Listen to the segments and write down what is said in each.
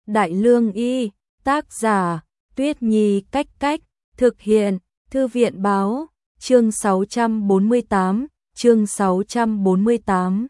Đại Lương Y, tác giả, Tuyết Nhi Cách Cách, thực hiện, Thư viện Báo, chương 648.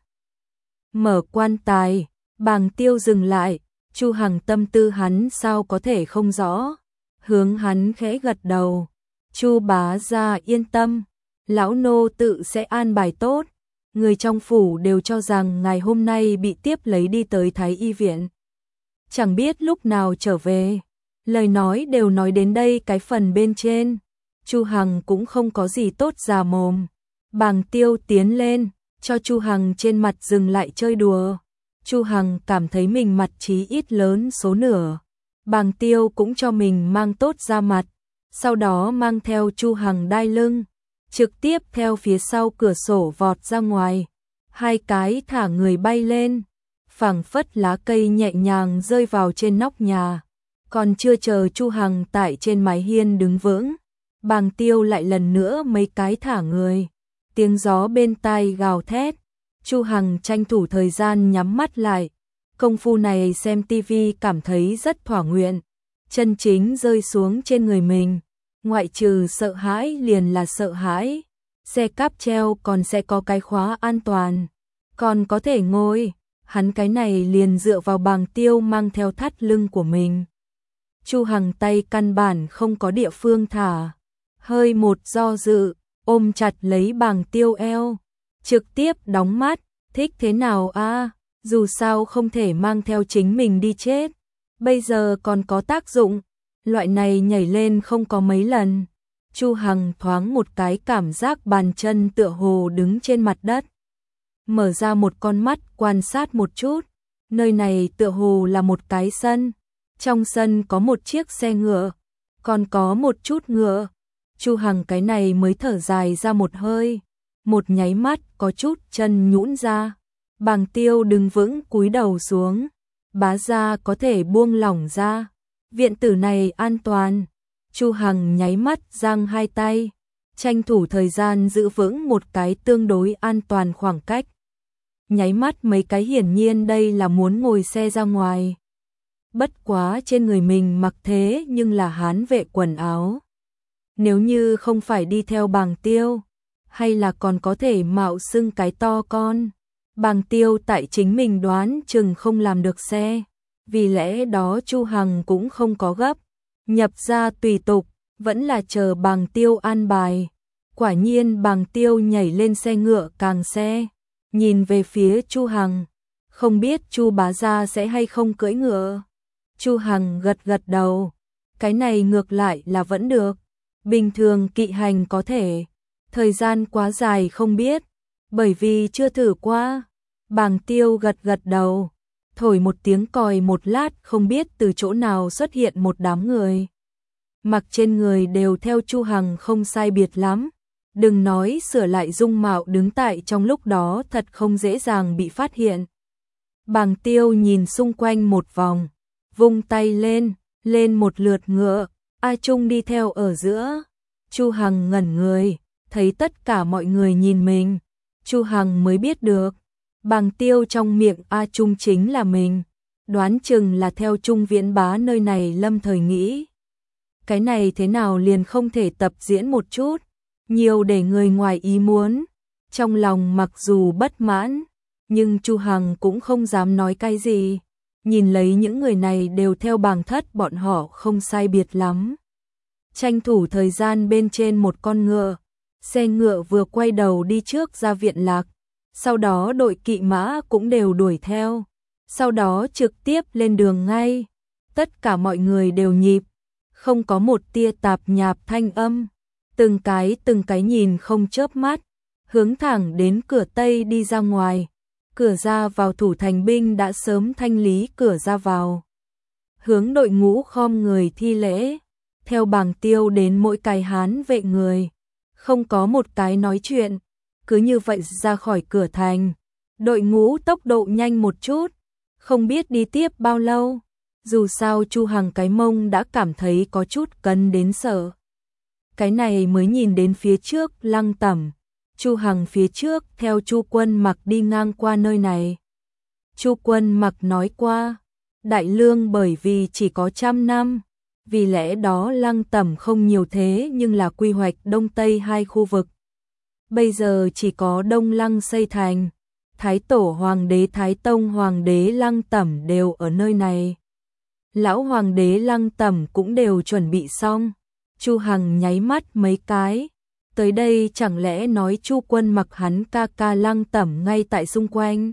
Mở quan tài, Bàng Tiêu dừng lại, Chu Hằng tâm tư hắn sao có thể không rõ, hướng hắn khẽ gật đầu. Chu bá gia yên tâm, lão nô tự sẽ an bài tốt. Người trong phủ đều cho rằng ngày hôm nay bị tiếp lấy đi tới Thái Y viện. Chẳng biết lúc nào trở về. Lời nói đều nói đến đây cái phần bên trên. Chu Hằng cũng không có gì tốt già mồm. Bàng Tiêu tiến lên, cho Chu Hằng trên mặt dừng lại chơi đùa. Chu Hằng cảm thấy mình mặt chí ít lớn số nửa. Bàng Tiêu cũng cho mình mang tốt ra mặt, sau đó mang theo Chu Hằng đai lưng, trực tiếp theo phía sau cửa sổ vọt ra ngoài. Hai cái thả người bay lên, phảng phất lá cây nhẹ nhàng rơi vào trên nóc nhà. Còn chưa chờ Chu Hằng tại trên mái hiên đứng vững, Bàng Tiêu lại lần nữa mấy cái thả người. Tiếng gió bên tai gào thét, Chu Hằng tranh thủ thời gian nhắm mắt lại. Công phu này xem tivi cảm thấy rất thỏa nguyện, chân chính rơi xuống trên người mình. Ngoại trừ sợ hãi liền là sợ hãi. Xe cáp treo còn sẽ có cái khóa an toàn, còn có thể ngồi. Hắn cái này liền dựa vào Bàng Tiêu mang theo thắt lưng của mình. Chu Hằng tay căn bản không có địa phương thả, hơi một do dự, ôm chặt lấy Bàng Tiêu eo, trực tiếp đóng mắt. Thích thế nào a? Dù sao không thể mang theo chính mình đi chết, bây giờ còn có tác dụng. Loại này nhảy lên không có mấy lần. Chu Hằng thoáng một cái cảm giác bàn chân tựa hồ đứng trên mặt đất. Mở ra một con mắt quan sát một chút, nơi này tựa hồ là một cái sân. Trong sân có một chiếc xe ngựa, còn có một chút ngựa. Chu Hằng cái này mới thở dài ra một hơi, một nháy mắt có chút chân nhũn ra. Bàng Tiêu đứng vững cúi đầu xuống, bá gia có thể buông lỏng ra, viện tử này an toàn. Chu Hằng nháy mắt giang hai tay, tranh thủ thời gian giữ vững một cái tương đối an toàn khoảng cách. Nháy mắt mấy cái hiển nhiên đây là muốn ngồi xe ra ngoài. Bất quá trên người mình mặc thế nhưng là hán vệ quần áo. Nếu như không phải đi theo Bàng Tiêu, hay là còn có thể mạo xưng cái to con. Bàng Tiêu tại chính mình đoán chừng không làm được xe, vì lẽ đó Chu Hằng cũng không có gấp, nhập ra tùy tục, vẫn là chờ Bàng Tiêu an bài. Quả nhiên Bàng Tiêu nhảy lên xe ngựa càng xe, nhìn về phía Chu Hằng, không biết Chu bá gia sẽ hay không cưỡi ngựa. Chu Hằng gật gật đầu, cái này ngược lại là vẫn được, bình thường kỵ hành có thể, thời gian quá dài không biết, bởi vì chưa thử qua. Bàng Tiêu gật gật đầu, thổi một tiếng còi một lát không biết từ chỗ nào xuất hiện một đám người. Mặc trên người đều theo Chu Hằng không sai biệt lắm, đừng nói sửa lại dung mạo đứng tại trong lúc đó thật không dễ dàng bị phát hiện. Bàng Tiêu nhìn xung quanh một vòng, vung tay lên một lượt ngựa, A Trung đi theo ở giữa. Chu Hằng ngẩn người, thấy tất cả mọi người nhìn mình, Chu Hằng mới biết được, Bàng Tiêu trong miệng A Trung chính là mình, đoán chừng là theo Trung Viễn Bá nơi này lâm thời nghĩ. Cái này thế nào liền không thể tập diễn một chút, nhiều để người ngoài ý muốn. Trong lòng mặc dù bất mãn, nhưng Chu Hằng cũng không dám nói cái gì, nhìn lấy những người này đều theo Bàng thất bọn họ không sai biệt lắm. Tranh thủ thời gian bên trên một con ngựa, xe ngựa vừa quay đầu đi trước ra viện lạc, sau đó đội kỵ mã cũng đều đuổi theo, sau đó trực tiếp lên đường ngay. Tất cả mọi người đều nhịp, không có một tia tạp nhạp thanh âm, từng cái nhìn không chớp mắt, hướng thẳng đến cửa Tây đi ra ngoài. Cửa ra vào thủ thành binh đã sớm thanh lý cửa ra vào, hướng đội ngũ khom người thi lễ, theo Bàng Tiêu đến mỗi cái hán vệ người, không có một cái nói chuyện, cứ như vậy ra khỏi cửa thành. Đội ngũ tốc độ nhanh một chút, không biết đi tiếp bao lâu, dù sao Chu Hằng cái mông đã cảm thấy có chút cấn đến sợ. Cái này mới nhìn đến phía trước Lăng Tẩm, Chu Hằng phía trước theo Chu Quân Mặc đi ngang qua nơi này. Chu Quân Mặc nói qua, đại lương bởi vì chỉ có 100 năm, vì lẽ đó Lăng Tẩm không nhiều thế nhưng là quy hoạch Đông Tây hai khu vực. Bây giờ chỉ có Đông Lăng xây thành, Thái Tổ Hoàng đế Thái Tông Hoàng đế Lăng Tẩm đều ở nơi này. Lão Hoàng đế Lăng Tẩm cũng đều chuẩn bị xong. Chu Hằng nháy mắt mấy cái. Tới đây chẳng lẽ nói Chu Quân mặc hắn ca ca Lăng Tẩm ngay tại xung quanh.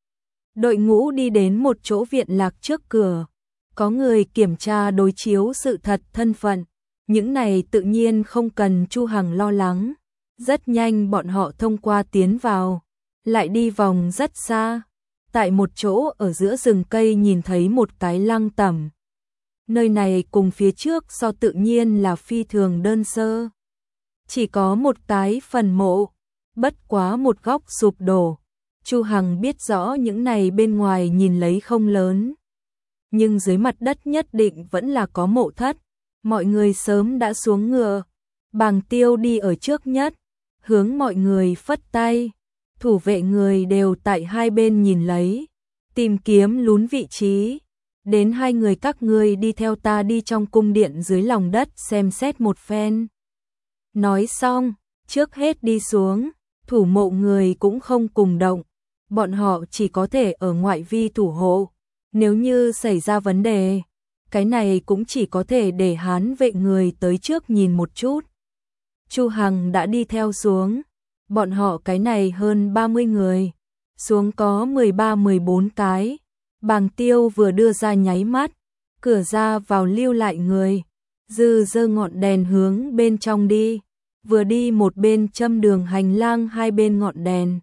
Đội ngũ đi đến một chỗ viện lạc trước cửa. Có người kiểm tra đối chiếu sự thật thân phận. Những này tự nhiên không cần Chu Hằng lo lắng. Rất nhanh bọn họ thông qua tiến vào. Lại đi vòng rất xa. Tại một chỗ ở giữa rừng cây nhìn thấy một cái Lăng Tẩm. Nơi này cùng phía trước so tự nhiên là phi thường đơn sơ. Chỉ có một cái phần mộ, bất quá một góc sụp đổ. Chu Hằng biết rõ những này bên ngoài nhìn lấy không lớn. Nhưng dưới mặt đất nhất định vẫn là có mộ thất. Mọi người sớm đã xuống ngựa. Bàng Tiêu đi ở trước nhất, hướng mọi người phất tay. Thủ vệ người đều tại hai bên nhìn lấy, tìm kiếm lún vị trí. Đến hai người các ngươi đi theo ta đi trong cung điện dưới lòng đất xem xét một phen. Nói xong, trước hết đi xuống, thủ mộ người cũng không cùng động. Bọn họ chỉ có thể ở ngoại vi thủ hộ. Nếu như xảy ra vấn đề, cái này cũng chỉ có thể để Hán vệ người tới trước nhìn một chút. Chu Hằng đã đi theo xuống. Bọn họ cái này hơn 30 người. Xuống có 13-14 cái. Bàng Tiêu vừa đưa ra nháy mắt. Cửa ra vào lưu lại người. Giơ ngọn đèn hướng bên trong đi. Vừa đi một bên châm đường hành lang hai bên ngọn đèn.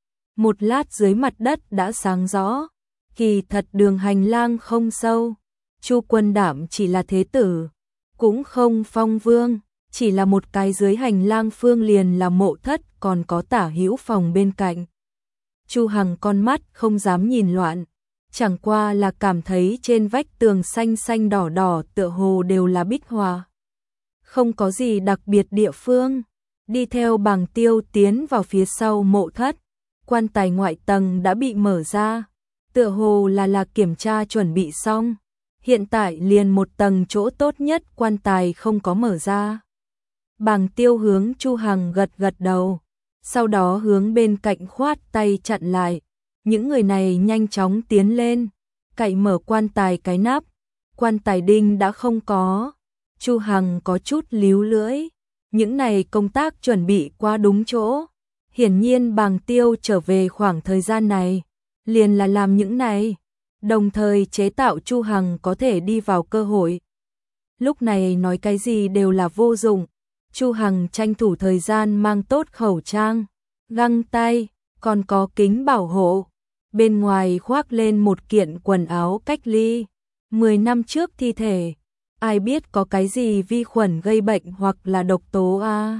Một lát dưới mặt đất đã sáng rõ. Kỳ thật đường hành lang không sâu. Chu Quân Đảm chỉ là thế tử. Cũng không phong vương. Chỉ là một cái dưới hành lang phương liền là mộ thất còn có tả hữu phòng bên cạnh. Chu Hằng con mắt không dám nhìn loạn. Chẳng qua là cảm thấy trên vách tường xanh xanh đỏ đỏ tựa hồ đều là bích họa. Không có gì đặc biệt địa phương. Đi theo Bàng Tiêu tiến vào phía sau mộ thất. Quan tài ngoại tầng đã bị mở ra. Tựa hồ là kiểm tra chuẩn bị xong. Hiện tại liền một tầng chỗ tốt nhất quan tài không có mở ra. Bàng Tiêu hướng Chu Hằng gật gật đầu. Sau đó hướng bên cạnh khoát tay chặn lại. Những người này nhanh chóng tiến lên. Cậy mở quan tài cái nắp. Quan tài đinh đã không có. Chu Hằng có chút líu lưỡi. Những này công tác chuẩn bị qua đúng chỗ. Hiển nhiên Bàng Tiêu trở về khoảng thời gian này. Liền là làm những này. Đồng thời chế tạo Chu Hằng có thể đi vào cơ hội. Lúc này nói cái gì đều là vô dụng. Chu Hằng tranh thủ thời gian mang tốt khẩu trang, găng tay, còn có kính bảo hộ. Bên ngoài khoác lên một kiện quần áo cách ly. 10 năm trước thi thể. Ai biết có cái gì vi khuẩn gây bệnh hoặc là độc tố a.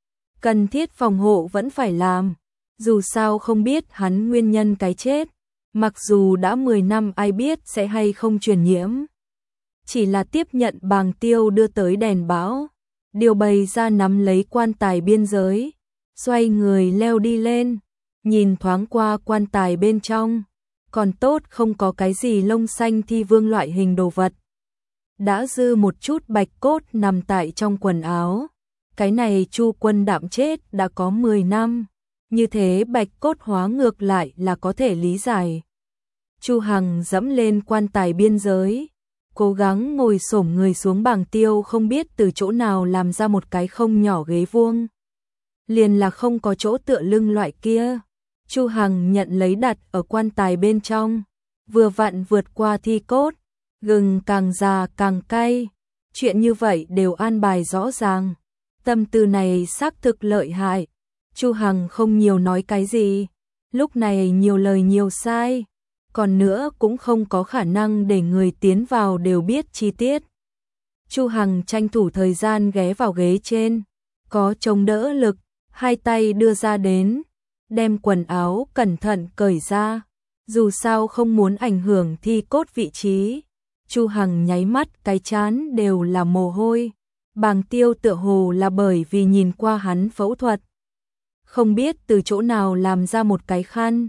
Cần thiết phòng hộ vẫn phải làm. Dù sao không biết hắn nguyên nhân cái chết. Mặc dù đã 10 năm ai biết sẽ hay không truyền nhiễm. Chỉ là tiếp nhận Bàng Tiêu đưa tới đèn báo. Điều bày ra nắm lấy quan tài biên giới. Xoay người leo đi lên. Nhìn thoáng qua quan tài bên trong. Còn tốt không có cái gì lông xanh thi vương loại hình đồ vật. Đã dư một chút bạch cốt nằm tại trong quần áo. Cái này Chu Quân Đảm chết đã có 10 năm. Như thế bạch cốt hóa ngược lại là có thể lý giải. Chu Hằng dẫm lên quan tài biên giới. Cố gắng ngồi xổm người xuống. Bàng Tiêu không biết từ chỗ nào làm ra một cái không nhỏ ghế vuông. Liền là không có chỗ tựa lưng loại kia. Chu Hằng nhận lấy đặt ở quan tài bên trong. Vừa vặn vượt qua thi cốt. Gừng càng già càng cay. Chuyện như vậy đều an bài rõ ràng. Tâm tư này xác thực lợi hại. Chu Hằng không nhiều nói cái gì. Lúc này nhiều lời nhiều sai. Còn nữa cũng không có khả năng để người tiến vào đều biết chi tiết. Chu Hằng tranh thủ thời gian ghé vào ghế trên. Có chống đỡ lực. Hai tay đưa ra đến. Đem quần áo cẩn thận cởi ra. Dù sao không muốn ảnh hưởng thi cốt vị trí. Chu Hằng nháy mắt cái trán đều là mồ hôi. Bàng Tiêu tựa hồ là bởi vì nhìn qua hắn phẫu thuật. Không biết từ chỗ nào làm ra một cái khăn.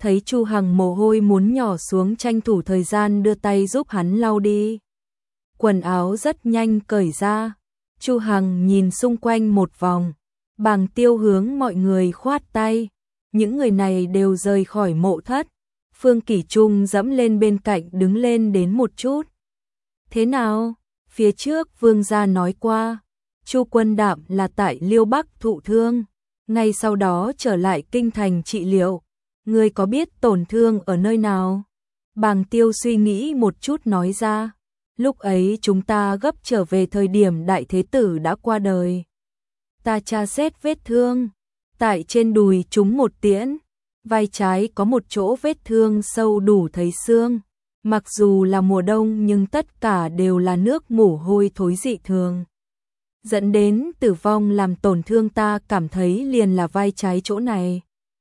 thấy Chu Hằng mồ hôi muốn nhỏ xuống, tranh thủ thời gian đưa tay giúp hắn lau đi. Quần áo rất nhanh cởi ra. Chu Hằng nhìn xung quanh một vòng, Bàng Tiêu hướng mọi người khoát tay. Những người này đều rời khỏi mộ thất. Phương Kỷ Trung dẫm lên bên cạnh đứng lên đến một chút. Thế nào? Phía trước Vương gia nói qua, Chu Quân Đạm là tại Liêu Bắc thụ thương, ngay sau đó trở lại kinh thành trị liệu. Ngươi có biết tổn thương ở nơi nào? Bàng Tiêu suy nghĩ một chút nói ra. Lúc ấy chúng ta gấp trở về thời điểm đại thế tử đã qua đời. Ta tra xét vết thương, tại trên đùi trúng một tiễn, vai trái có một chỗ vết thương sâu đủ thấy xương. Mặc dù là mùa đông nhưng tất cả đều là nước mồ hôi thối dị thường, dẫn đến tử vong, làm tổn thương ta cảm thấy liền là vai trái chỗ này.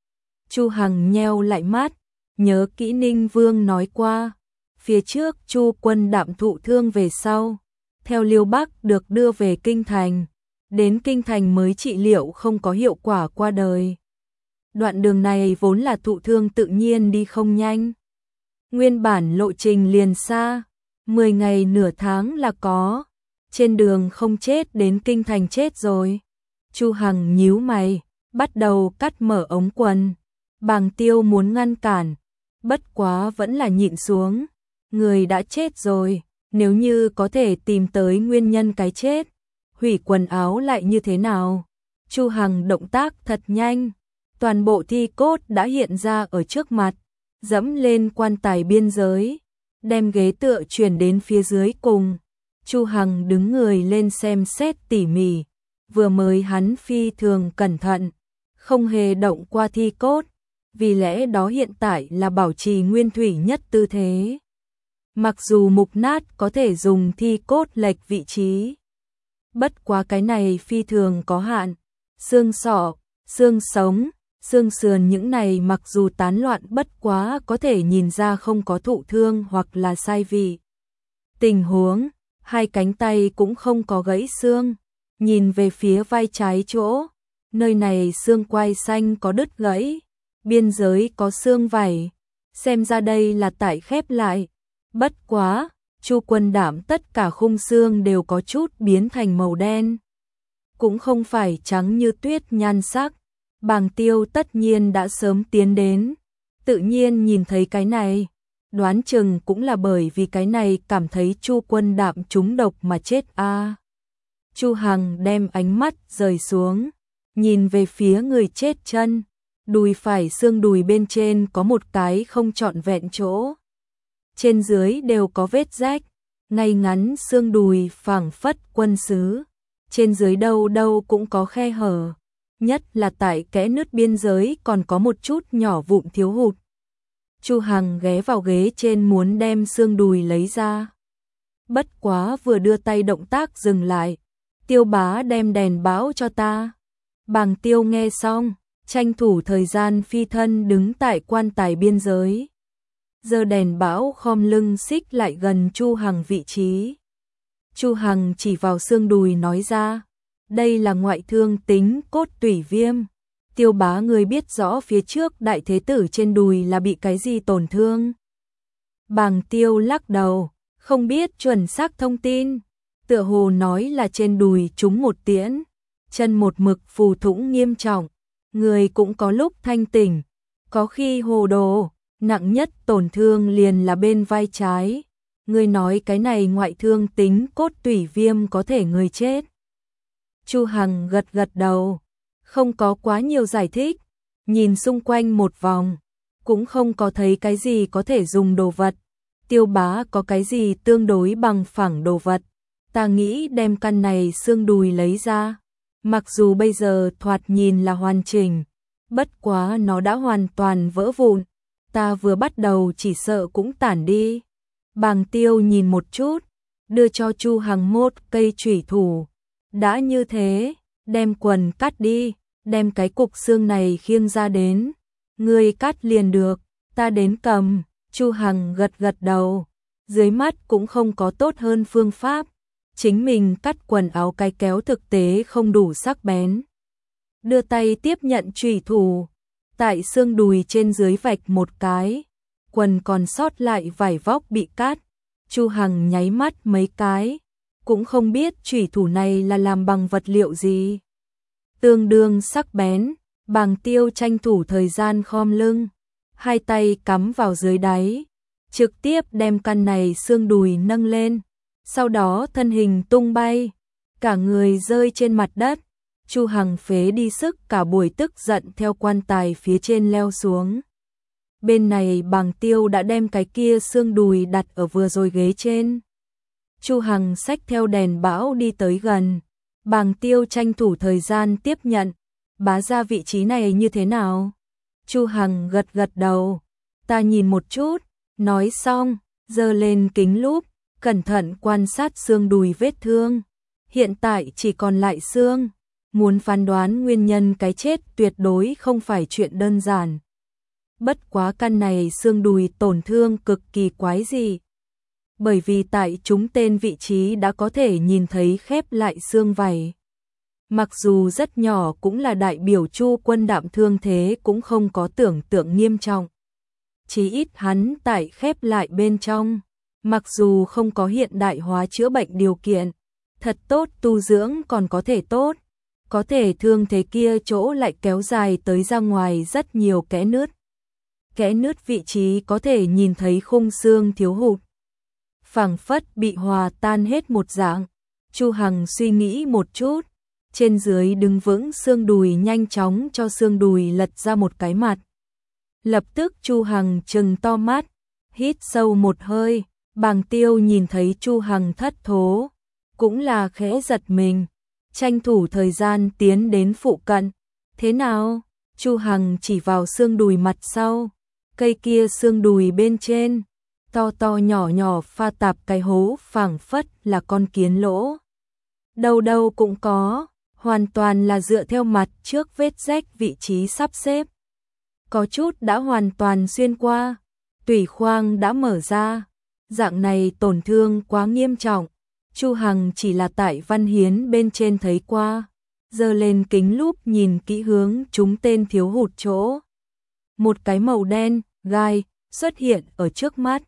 Chu Hằng nheo lại mắt, nhớ kỹ Ninh Vương nói qua, phía trước Chu Quân Đạm thụ thương về sau, theo Liêu Bắc được đưa về kinh thành, đến kinh thành mới trị liệu không có hiệu quả qua đời. Đoạn đường này vốn là thụ thương tự nhiên đi không nhanh. Nguyên bản lộ trình liền xa, 10 ngày nửa tháng là có, trên đường không chết đến kinh thành chết rồi. Chu Hằng nhíu mày, bắt đầu cắt mở ống quần. Bàng Tiêu muốn ngăn cản, bất quá vẫn là nhịn xuống. Người đã chết rồi, nếu như có thể tìm tới nguyên nhân cái chết, hủy quần áo lại như thế nào? Chu Hằng động tác thật nhanh, toàn bộ thi cốt đã hiện ra ở trước mặt, dẫm lên quan tài biên giới, đem ghế tựa chuyển đến phía dưới cùng. Chu Hằng đứng người lên xem xét tỉ mỉ, vừa mới hắn phi thường cẩn thận, không hề động qua thi cốt, vì lẽ đó hiện tại là bảo trì nguyên thủy nhất tư thế. Mặc dù mục nát có thể dùng thi cốt lệch vị trí, bất quá cái này phi thường có hạn. Xương sọ, xương sống, xương sườn những này mặc dù tán loạn bất quá có thể nhìn ra không có thụ thương hoặc là sai vị. Tình huống, hai cánh tay cũng không có gãy xương, nhìn về phía vai trái chỗ, nơi này xương quai xanh có đứt gãy, biên giới có xương vảy, xem ra đây là tại khép lại. Bất quá, Chu Quân Đạm tất cả khung xương đều có chút biến thành màu đen, cũng không phải trắng như tuyết nhan sắc. Bàng Tiêu tất nhiên đã sớm tiến đến, tự nhiên nhìn thấy cái này, đoán chừng cũng là bởi vì cái này cảm thấy Chu Quân Đạm trúng độc mà chết a. Chu Hằng đem ánh mắt rời xuống, nhìn về phía người chết chân, đùi phải xương đùi bên trên có một cái không trọn vẹn chỗ, trên dưới đều có vết rách, ngay ngắn xương đùi phảng phất quân sứ, trên dưới đâu đâu cũng có khe hở, nhất là tại kẽ nứt biên giới còn có một chút nhỏ vụn thiếu hụt. Chu Hằng ghé vào ghế trên muốn đem xương đùi lấy ra, bất quá vừa đưa tay động tác dừng lại. Tiêu bá đem đèn báo cho ta. Bàng Tiêu nghe xong, tranh thủ thời gian phi thân đứng tại quan tài biên giới, giơ đèn bão khom lưng xích lại gần Chu Hằng vị trí. Chu Hằng chỉ vào xương đùi nói ra, đây là ngoại thương tính cốt tủy viêm. Tiêu bá người biết rõ phía trước đại thế tử trên đùi là bị cái gì tổn thương? Bàng Tiêu lắc đầu, không biết chuẩn xác thông tin, tựa hồ nói là trên đùi trúng một tiễn, chân một mực phù thủng nghiêm trọng, người cũng có lúc thanh tỉnh, có khi hồ đồ, nặng nhất tổn thương liền là bên vai trái. Người nói cái này ngoại thương tính cốt tủy viêm có thể người chết. Chu Hằng gật gật đầu, không có quá nhiều giải thích, nhìn xung quanh một vòng, cũng không có thấy cái gì có thể dùng đồ vật. Tiêu bá có cái gì tương đối bằng phẳng đồ vật, ta nghĩ đem căn này xương đùi lấy ra. Mặc dù bây giờ thoạt nhìn là hoàn chỉnh, bất quá nó đã hoàn toàn vỡ vụn, ta vừa bắt đầu chỉ sợ cũng tản đi. Bàng Tiêu nhìn một chút, đưa cho Chu Hằng một cây chủy thủ. Đã như thế, đem quần cắt đi, đem cái cục xương này khiêng ra đến. Ngươi cắt liền được, ta đến cầm. Chu Hằng gật gật đầu, dưới mắt cũng không có tốt hơn phương pháp. Chính mình cắt quần áo cái kéo thực tế không đủ sắc bén. Đưa tay tiếp nhận chủy thủ, tại xương đùi trên dưới vạch một cái, quần còn sót lại vải vóc bị cắt. Chu Hằng nháy mắt mấy cái, cũng không biết chủy thủ này là làm bằng vật liệu gì. Tương đương sắc bén, Bàng Tiêu tranh thủ thời gian khom lưng, hai tay cắm vào dưới đáy, trực tiếp đem căn này xương đùi nâng lên, sau đó thân hình tung bay, cả người rơi trên mặt đất. Chu Hằng phế đi sức cả buổi tức giận theo quan tài phía trên leo xuống. Bên này Bàng Tiêu đã đem cái kia xương đùi đặt ở vừa rồi ghế trên. Chu Hằng xách theo đèn bão đi tới gần. Bàng Tiêu tranh thủ thời gian tiếp nhận. Bá ra vị trí này như thế nào? Chu Hằng gật gật đầu. Ta nhìn một chút. Nói xong, giơ lên kính lúp, cẩn thận quan sát xương đùi vết thương. Hiện tại chỉ còn lại xương. Muốn phán đoán nguyên nhân cái chết tuyệt đối không phải chuyện đơn giản. Bất quá căn này xương đùi tổn thương cực kỳ quái dị. Bởi vì tại chúng tên vị trí đã có thể nhìn thấy khép lại xương vảy. Mặc dù rất nhỏ cũng là đại biểu Chu Quân Đạm thương thế cũng không có tưởng tượng nghiêm trọng. Chỉ ít hắn tại khép lại bên trong, mặc dù không có hiện đại hóa chữa bệnh điều kiện, thật tốt tu dưỡng còn có thể tốt. Có thể thương thế kia chỗ lại kéo dài tới ra ngoài rất nhiều kẽ nứt. Kẽ nứt vị trí có thể nhìn thấy khung xương thiếu hụt. Phảng phất bị hòa tan hết một dạng. Chu Hằng suy nghĩ một chút, trên dưới đứng vững xương đùi nhanh chóng cho xương đùi lật ra một cái mặt. Lập tức Chu Hằng trừng to mắt, hít sâu một hơi, Bàng Tiêu nhìn thấy Chu Hằng thất thố, cũng là khẽ giật mình, tranh thủ thời gian tiến đến phụ cận. Thế nào? Chu Hằng chỉ vào xương đùi mặt sau, cây kia xương đùi bên trên, to to nhỏ nhỏ pha tạp cái hố phảng phất là con kiến lỗ. Đâu đâu cũng có, hoàn toàn là dựa theo mặt trước vết rách vị trí sắp xếp. Có chút đã hoàn toàn xuyên qua, tủy khoang đã mở ra, dạng này tổn thương quá nghiêm trọng. Chu Hằng chỉ là tại Văn Hiến bên trên thấy qua, giơ lên kính lúp nhìn kỹ hướng chúng tên thiếu hụt chỗ. Một cái màu đen, gai, xuất hiện ở trước mắt.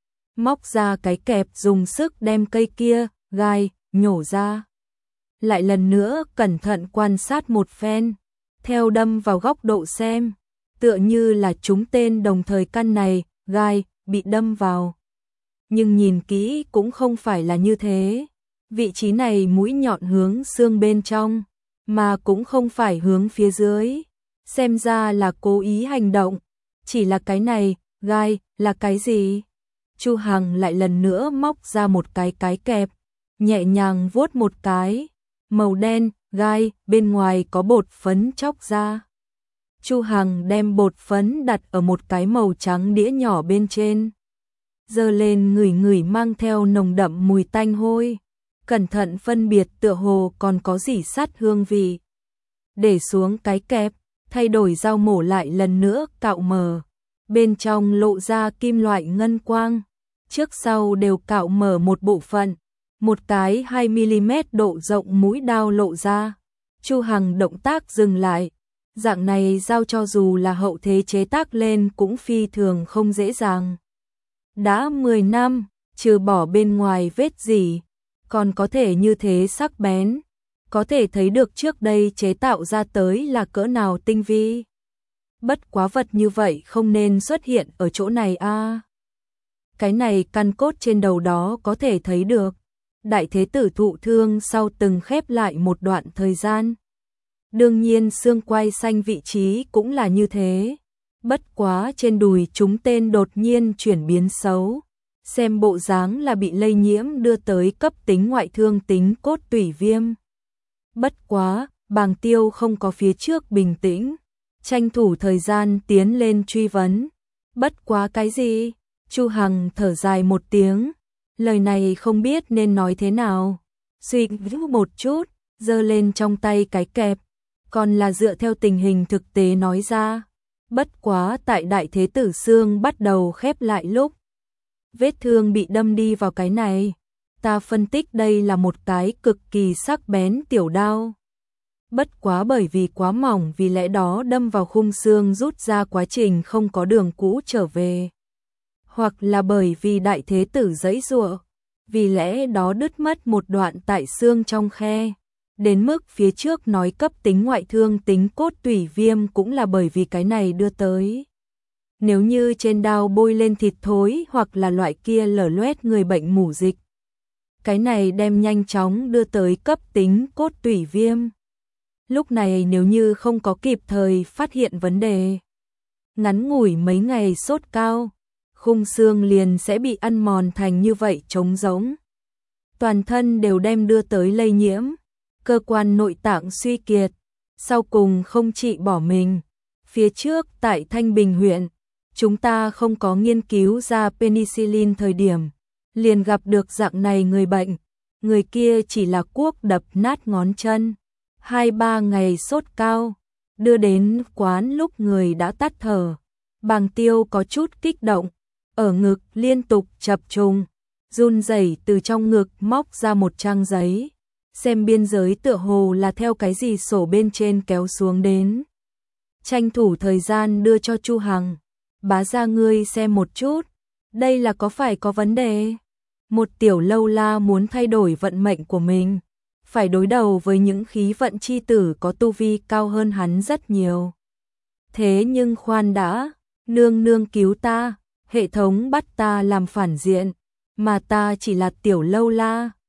Móc ra cái kẹp dùng sức đem cây kia, gai, nhổ ra. Lại lần nữa cẩn thận quan sát một phen, theo đâm vào góc độ xem, tựa như là chúng tên đồng thời căn này, gai, bị đâm vào. Nhưng nhìn kỹ cũng không phải là như thế. Vị trí này mũi nhọn hướng xương bên trong, mà cũng không phải hướng phía dưới. Xem ra là cố ý hành động. Chỉ là cái này, gai, là cái gì? Chu Hằng lại lần nữa móc ra một cái kẹp, nhẹ nhàng vuốt một cái. Màu đen, gai, bên ngoài có bột phấn chóc ra. Chu Hằng đem bột phấn đặt ở một cái màu trắng đĩa nhỏ bên trên. Giơ lên ngửi ngửi mang theo nồng đậm mùi tanh hôi. Cẩn thận phân biệt tựa hồ còn có rỉ sắt hương vị. Để xuống cái kẹp, thay đổi dao mổ lại lần nữa cạo mở. Bên trong lộ ra kim loại ngân quang. Trước sau đều cạo mở một bộ phận. Một cái 2mm độ rộng mũi dao lộ ra. Chu Hằng động tác dừng lại. Dạng này dao cho dù là hậu thế chế tác lên cũng phi thường không dễ dàng. Đã 10 năm, trừ bỏ bên ngoài vết gì, còn có thể như thế sắc bén, có thể thấy được trước đây chế tạo ra tới là cỡ nào tinh vi. Bất quá vật như vậy không nên xuất hiện ở chỗ này a. Cái này căn cốt trên đầu đó có thể thấy được. Đại thế tử thụ thương sau từng khép lại một đoạn thời gian. Đương nhiên xương quai xanh vị trí cũng là như thế. Bất quá trên đùi chúng tên đột nhiên chuyển biến xấu. Xem bộ dáng là bị lây nhiễm đưa tới cấp tính ngoại thương tính cốt tủy viêm. Bất quá, Bàng Tiêu không có phía trước bình tĩnh. Tranh thủ thời gian tiến lên truy vấn. Bất quá cái gì? Chu Hằng thở dài một tiếng. Lời này không biết nên nói thế nào. Suy nghĩ một chút, giơ lên trong tay cái kẹp. Còn là dựa theo tình hình thực tế nói ra. Bất quá tại đại thế tử xương bắt đầu khép lại lúc. Vết thương bị đâm đi vào cái này. Ta phân tích đây là một cái cực kỳ sắc bén tiểu đao. bất quá bởi vì quá mỏng vì lẽ đó đâm vào khung xương rút ra quá trình không có đường cũ trở về. Hoặc là bởi vì đại thế tử giãy giụa, vì lẽ đó đứt mất một đoạn tại xương trong khe. Đến mức phía trước nói cấp tính ngoại thương tính cốt tủy viêm cũng là bởi vì cái này đưa tới. Nếu như trên đao bôi lên thịt thối hoặc là loại kia lở loét người bệnh mủ dịch, cái này đem nhanh chóng đưa tới cấp tính cốt tủy viêm. Lúc này nếu như không có kịp thời phát hiện vấn đề, ngắn ngủi mấy ngày sốt cao, khung xương liền sẽ bị ăn mòn thành như vậy trống rỗng. Toàn thân đều đem đưa tới lây nhiễm, cơ quan nội tạng suy kiệt, sau cùng không trị bỏ mình. Phía trước tại Thanh Bình huyện, chúng ta không có nghiên cứu ra penicillin thời điểm, liền gặp được dạng này người bệnh, người kia chỉ là cuốc đập nát ngón chân, 2-3 ngày sốt cao, đưa đến quán lúc người đã tắt thở. Bàng Tiêu có chút kích động, ở ngực liên tục chập trùng, run rẩy từ trong ngực móc ra một trang giấy, xem biên giới tựa hồ là theo cái gì sổ bên trên kéo xuống đến. Tranh thủ thời gian đưa cho Chu Hằng, bá gia ngươi xem một chút, đây là có phải có vấn đề? Một tiểu lâu la muốn thay đổi vận mệnh của mình, phải đối đầu với những khí vận chi tử có tu vi cao hơn hắn rất nhiều. Thế nhưng khoan đã, nương nương cứu ta, hệ thống bắt ta làm phản diện, mà ta chỉ là tiểu lâu la,